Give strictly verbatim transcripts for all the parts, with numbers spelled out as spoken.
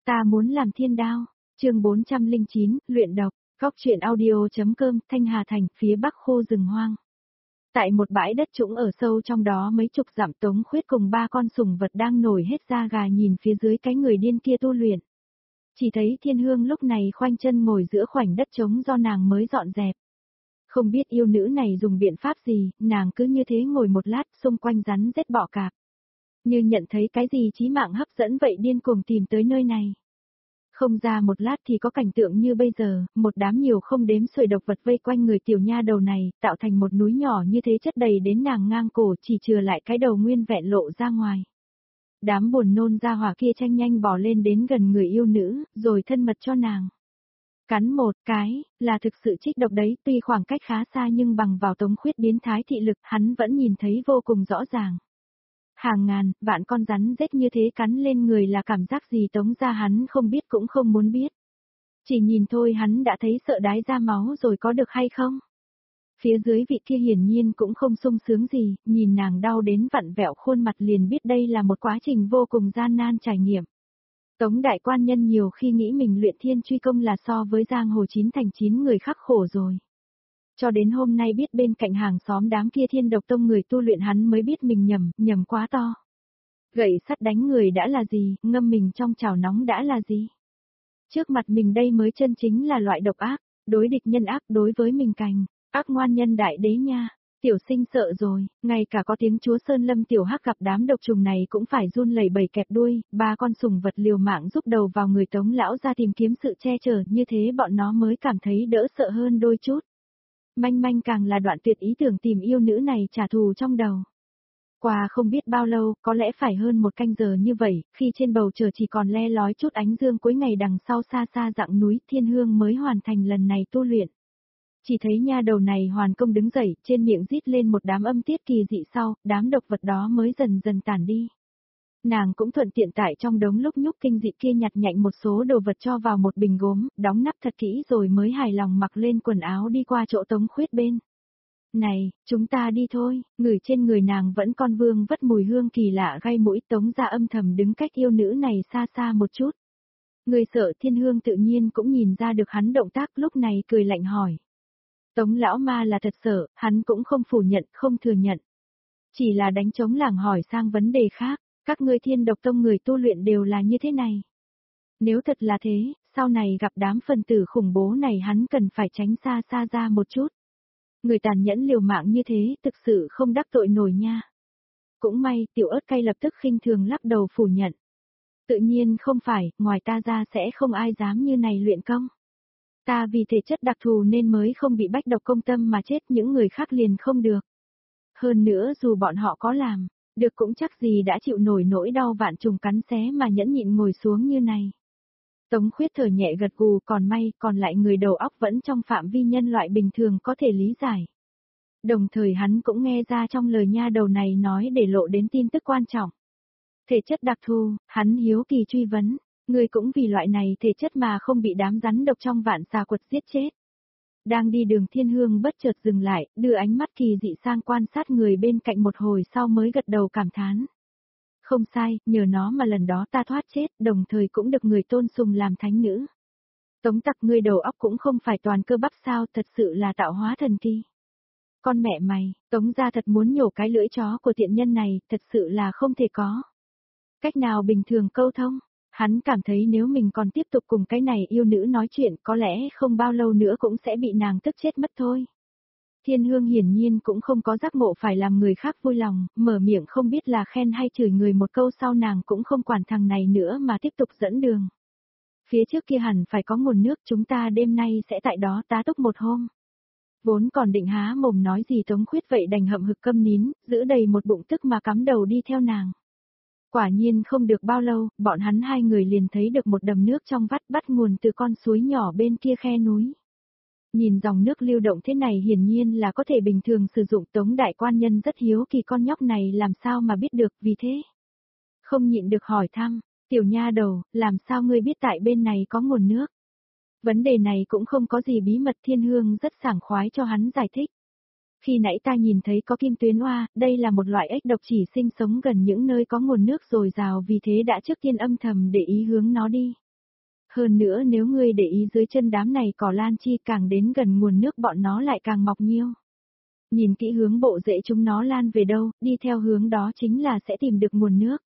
Ta muốn làm thiên đao. Chương bốn trăm lẻ chín, luyện độc. Góc truyện audio.com, Thanh Hà Thành, phía bắc khu rừng hoang. Tại một bãi đất trũng ở sâu trong đó mấy chục dặm, Tống Khuyết cùng ba con sủng vật đang nổi hết da gà nhìn phía dưới cái người điên kia tu luyện. Chỉ thấy Thiên Hương lúc này khoanh chân ngồi giữa khoảnh đất trống do nàng mới dọn dẹp. Không biết yêu nữ này dùng biện pháp gì, nàng cứ như thế ngồi một lát, xung quanh rắn rết bọ cạp. Như nhận thấy cái gì chí mạng hấp dẫn vậy điên cuồng tìm tới nơi này. Không ra một lát thì có cảnh tượng như bây giờ, một đám nhiều không đếm xuể độc vật vây quanh người tiểu nha đầu này, tạo thành một núi nhỏ như thế chất đầy đến nàng ngang cổ, chỉ chừa lại cái đầu nguyên vẹn lộ ra ngoài. Đám buồn nôn ra hỏa kia tranh nhanh bò lên đến gần người yêu nữ, rồi thân mật cho nàng. Cắn một cái, là thực sự trích độc đấy, tuy khoảng cách khá xa nhưng bằng vào Tống Khuyết biến thái thị lực hắn vẫn nhìn thấy vô cùng rõ ràng. Hàng ngàn, vạn con rắn rết như thế cắn lên người là cảm giác gì Tống ra hắn không biết cũng không muốn biết. Chỉ nhìn thôi hắn đã thấy sợ đái ra máu rồi, có được hay không? Phía dưới vị kia hiển nhiên cũng không sung sướng gì, nhìn nàng đau đến vặn vẹo khuôn mặt liền biết đây là một quá trình vô cùng gian nan trải nghiệm. Tống đại quan nhân nhiều khi nghĩ mình luyện thiên truy công là so với giang hồ chín thành chín người khắc khổ rồi. Cho đến hôm nay biết bên cạnh hàng xóm đám kia thiên độc tông người tu luyện hắn mới biết mình nhầm, nhầm quá to. Gậy sắt đánh người đã là gì, ngâm mình trong chảo nóng đã là gì. Trước mặt mình đây mới chân chính là loại độc ác, đối địch nhân ác, đối với mình cành, ác ngoan nhân đại đế nha. Tiểu sinh sợ rồi, ngay cả có tiếng chúa Sơn Lâm tiểu hắc gặp đám độc trùng này cũng phải run lẩy bẩy kẹp đuôi, ba con sủng vật liều mạng giúp đầu vào người Tống lão ra tìm kiếm sự che chở, như thế bọn nó mới cảm thấy đỡ sợ hơn đôi chút. Manh manh càng là đoạn tuyệt ý tưởng tìm yêu nữ này trả thù trong đầu. Qua không biết bao lâu, có lẽ phải hơn một canh giờ như vậy, khi trên bầu trời chỉ còn le lói chút ánh dương cuối ngày đằng sau xa xa dặng núi, Thiên Hương mới hoàn thành lần này tu luyện. Chỉ thấy nha đầu này hoàn công đứng dậy, trên miệng rít lên một đám âm tiết kỳ dị sau, đám độc vật đó mới dần dần tản đi. Nàng cũng thuận tiện tại trong đống lúc nhúc kinh dị kia nhặt nhạnh một số đồ vật cho vào một bình gốm, đóng nắp thật kỹ rồi mới hài lòng mặc lên quần áo đi qua chỗ Tống Khuyết bên. Này, chúng ta đi thôi, ngửi trên người nàng vẫn còn vương vất mùi hương kỳ lạ gây mũi. Tống ra âm thầm đứng cách yêu nữ này xa xa một chút. Người sợ Thiên Hương tự nhiên cũng nhìn ra được hắn động tác lúc này cười lạnh hỏi. Tống lão ma là thật sợ, hắn cũng không phủ nhận, không thừa nhận. Chỉ là đánh trống lảng hỏi sang vấn đề khác. Các ngươi thiên độc tông người tu luyện đều là như thế này. Nếu thật là thế, sau này gặp đám phần tử khủng bố này hắn cần phải tránh xa xa ra một chút. Người tàn nhẫn liều mạng như thế thực sự không đắc tội nổi nha. Cũng may, tiểu ớt cay lập tức khinh thường lắc đầu phủ nhận. Tự nhiên không phải, ngoài ta ra sẽ không ai dám như này luyện công. Ta vì thể chất đặc thù nên mới không bị bách độc công tâm mà chết, những người khác liền không được. Hơn nữa dù bọn họ có làm, được cũng chắc gì đã chịu nổi nỗi đau vạn trùng cắn xé mà nhẫn nhịn ngồi xuống như này. Tống Khuyết thở nhẹ gật gù, còn may, còn lại người đầu óc vẫn trong phạm vi nhân loại bình thường có thể lý giải. Đồng thời hắn cũng nghe ra trong lời nha đầu này nói để lộ đến tin tức quan trọng. Thể chất đặc thù, hắn hiếu kỳ truy vấn, người cũng vì loại này thể chất mà không bị đám rắn độc trong vạn xà quật giết chết. Đang đi đường Thiên Hương bất chợt dừng lại, đưa ánh mắt kỳ dị sang quan sát người bên cạnh một hồi sau mới gật đầu cảm thán. Không sai, nhờ nó mà lần đó ta thoát chết, đồng thời cũng được người tôn sùng làm thánh nữ. Tống tặc ngươi đầu óc cũng không phải toàn cơ bắp sao, thật sự là tạo hóa thần kỳ. Con mẹ mày, Tống gia thật muốn nhổ cái lưỡi chó của tiện nhân này, thật sự là không thể có. Cách nào bình thường câu thông? Hắn cảm thấy nếu mình còn tiếp tục cùng cái này yêu nữ nói chuyện có lẽ không bao lâu nữa cũng sẽ bị nàng tức chết mất thôi. Thiên Hương hiển nhiên cũng không có giác ngộ phải làm người khác vui lòng, mở miệng không biết là khen hay chửi người một câu sau nàng cũng không quản thằng này nữa mà tiếp tục dẫn đường. Phía trước kia hẳn phải có nguồn nước, chúng ta đêm nay sẽ tại đó tá túc một hôm. Vốn còn định há mồm nói gì Tống Khuyết vậy đành hậm hực câm nín, giữ đầy một bụng tức mà cắm đầu đi theo nàng. Quả nhiên không được bao lâu, bọn hắn hai người liền thấy được một đầm nước trong vắt bắt nguồn từ con suối nhỏ bên kia khe núi. Nhìn dòng nước lưu động thế này hiển nhiên là có thể bình thường sử dụng. Tống đại quan nhân rất hiếu kỳ con nhóc này làm sao mà biết được, vì thế không nhịn được hỏi thăm, tiểu nha đầu, làm sao ngươi biết tại bên này có nguồn nước? Vấn đề này cũng không có gì bí mật, Thiên Hương rất sảng khoái cho hắn giải thích. Khi nãy ta nhìn thấy có kim tuyến oa, đây là một loại ếch độc chỉ sinh sống gần những nơi có nguồn nước dồi dào, vì thế đã trước tiên âm thầm để ý hướng nó đi. Hơn nữa nếu ngươi để ý dưới chân đám này cỏ lan chi càng đến gần nguồn nước bọn nó lại càng mọc nhiêu. Nhìn kỹ hướng bộ rễ chúng nó lan về đâu, đi theo hướng đó chính là sẽ tìm được nguồn nước.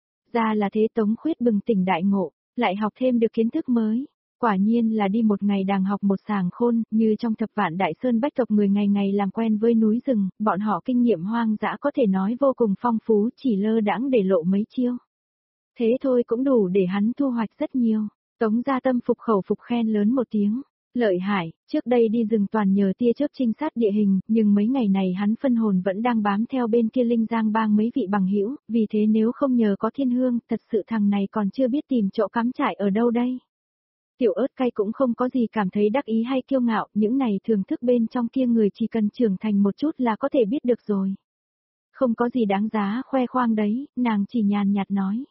Ra là thế. Tống Khuyết bừng tỉnh đại ngộ, lại học thêm được kiến thức mới. Quả nhiên là đi một ngày đàng học một sàng khôn, như trong thập vạn đại sơn bách tộc người ngày ngày làm quen với núi rừng, bọn họ kinh nghiệm hoang dã có thể nói vô cùng phong phú, chỉ lơ đãng để lộ mấy chiêu. Thế thôi cũng đủ để hắn thu hoạch rất nhiều. Tống gia tâm phục khẩu phục khen lớn một tiếng. Lợi hại, trước đây đi rừng toàn nhờ tia chớp trinh sát địa hình, nhưng mấy ngày này hắn phân hồn vẫn đang bám theo bên kia Linh Giang bang mấy vị bằng hữu, vì thế nếu không nhờ có thiên hương, thật sự thằng này còn chưa biết tìm chỗ cắm trại ở đâu đây. Tiểu ớt cay cũng không có gì cảm thấy đắc ý hay kiêu ngạo, những này thưởng thức bên trong kia người chỉ cần trưởng thành một chút là có thể biết được rồi. Không có gì đáng giá khoe khoang đấy, nàng chỉ nhàn nhạt nói.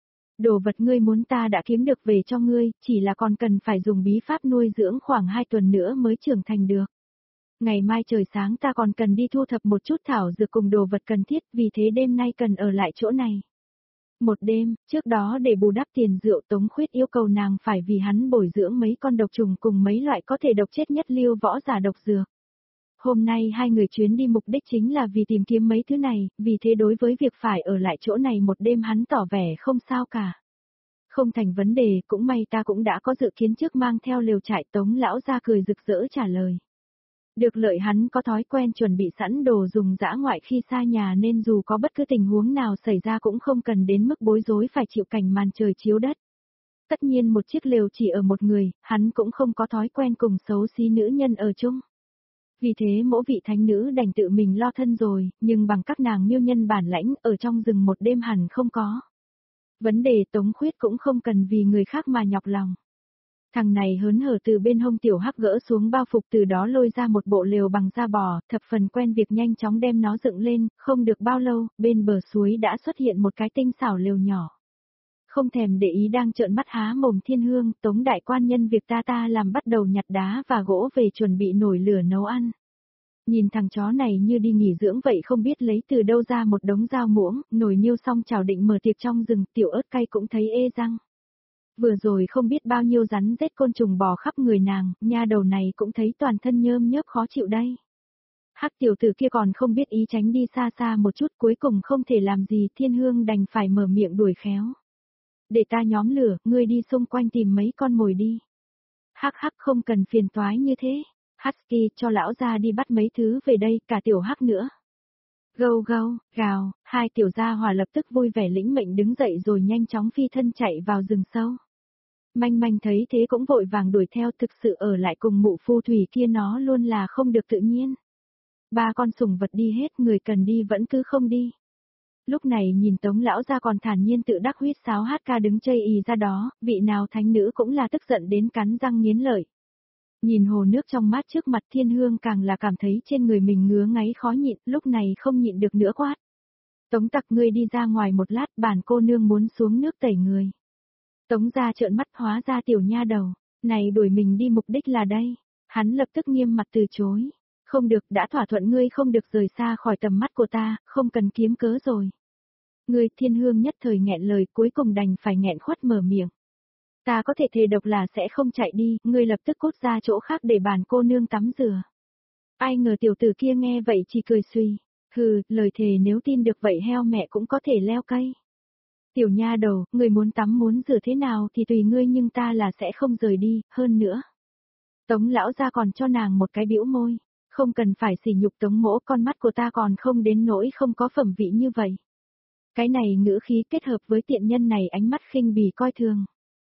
Đồ vật ngươi muốn ta đã kiếm được về cho ngươi, chỉ là còn cần phải dùng bí pháp nuôi dưỡng khoảng hai tuần nữa mới trưởng thành được. Ngày mai trời sáng ta còn cần đi thu thập một chút thảo dược cùng đồ vật cần thiết, vì thế đêm nay cần ở lại chỗ này. Một đêm, trước đó để bù đắp tiền rượu, Tống Khuyết yêu cầu nàng phải vì hắn bồi dưỡng mấy con độc trùng cùng mấy loại có thể độc chết nhất lưu võ giả độc dược. Hôm nay hai người chuyến đi mục đích chính là vì tìm kiếm mấy thứ này, vì thế đối với việc phải ở lại chỗ này một đêm hắn tỏ vẻ không sao cả. Không thành vấn đề, cũng may ta cũng đã có dự kiến trước mang theo lều trại. Tống lão ra cười rực rỡ trả lời. Được lợi hắn có thói quen chuẩn bị sẵn đồ dùng dã ngoại khi xa nhà nên dù có bất cứ tình huống nào xảy ra cũng không cần đến mức bối rối phải chịu cảnh màn trời chiếu đất. Tất nhiên một chiếc lều chỉ ở một người, hắn cũng không có thói quen cùng xấu xí nữ nhân ở chung. Vì thế mỗi vị thánh nữ đành tự mình lo thân rồi, nhưng bằng các nàng miêu nhân bản lãnh ở trong rừng một đêm hẳn không có. Vấn đề Tống Khuyết cũng không cần vì người khác mà nhọc lòng. Thằng này hớn hở từ bên hông tiểu hắc gỡ xuống bao phục, từ đó lôi ra một bộ lều bằng da bò, thập phần quen việc nhanh chóng đem nó dựng lên, không được bao lâu, bên bờ suối đã xuất hiện một cái tinh xảo lều nhỏ. Không thèm để ý đang trợn mắt há mồm thiên hương, Tống đại quan nhân việc ta ta làm bắt đầu nhặt đá và gỗ về chuẩn bị nổi lửa nấu ăn. Nhìn thằng chó này như đi nghỉ dưỡng vậy, không biết lấy từ đâu ra một đống dao muỗng, nồi niêu xong chảo định mở tiệc trong rừng. Tiểu ớt cay cũng thấy ê răng. Vừa rồi không biết bao nhiêu rắn rết côn trùng bò khắp người nàng, nha đầu này cũng thấy toàn thân nhơm nhớp khó chịu đây. Hắc tiểu tử kia còn không biết ý tránh đi xa xa một chút, cuối cùng không thể làm gì, thiên hương đành phải mở miệng đuổi khéo. Để ta nhóm lửa, ngươi đi xung quanh tìm mấy con mồi đi. Hắc hắc không cần phiền toái như thế. Husky cho lão ra đi bắt mấy thứ về đây, cả tiểu hắc nữa. Gâu gâu, gào, hai tiểu gia hỏa lập tức vui vẻ lĩnh mệnh đứng dậy rồi nhanh chóng phi thân chạy vào rừng sâu. Manh manh thấy thế cũng vội vàng đuổi theo, thực sự ở lại cùng mụ phù thủy kia nó luôn là không được tự nhiên. Ba con sủng vật đi hết, người cần đi vẫn cứ không đi. Lúc này nhìn Tống lão ra còn thản nhiên tự đắc huýt sáo hát ca đứng chây ì ra đó, vị nào thánh nữ cũng là tức giận đến cắn răng nghiến lợi. Nhìn hồ nước trong mát trước mặt thiên hương càng là cảm thấy trên người mình ngứa ngáy khó nhịn, lúc này không nhịn được nữa quát. Tống tặc, ngươi đi ra ngoài một lát, bản cô nương muốn xuống nước tẩy người. Tống ra trợn mắt, hóa ra tiểu nha đầu, này đuổi mình đi mục đích là đây. Hắn lập tức nghiêm mặt từ chối. Không được, đã thỏa thuận ngươi không được rời xa khỏi tầm mắt của ta, không cần kiếm cớ rồi. Ngươi thiên hương nhất thời nghẹn lời, cuối cùng đành phải nghẹn khuất mở miệng. Ta có thể thề độc là sẽ không chạy đi, ngươi lập tức cút ra chỗ khác để bản cô nương tắm rửa. Ai ngờ tiểu tử kia nghe vậy chỉ cười suy. Hừ, lời thề nếu tin được vậy heo mẹ cũng có thể leo cây. Tiểu nha đầu, ngươi muốn tắm muốn rửa thế nào thì tùy ngươi, nhưng ta là sẽ không rời đi, hơn nữa. Tống lão ra còn cho nàng một cái bĩu môi. Không cần phải sỉ nhục Tống mỗ, con mắt của ta còn không đến nỗi không có phẩm vị như vậy. Cái này ngữ khí kết hợp với tiện nhân này ánh mắt khinh bỉ coi thường.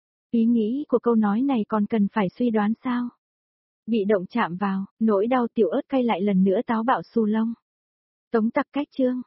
Ý nghĩ của câu nói này còn cần phải suy đoán sao? Bị động chạm vào, nỗi đau tiểu ớt cay lại lần nữa táo bạo xù lông. Tống tặc cách chương,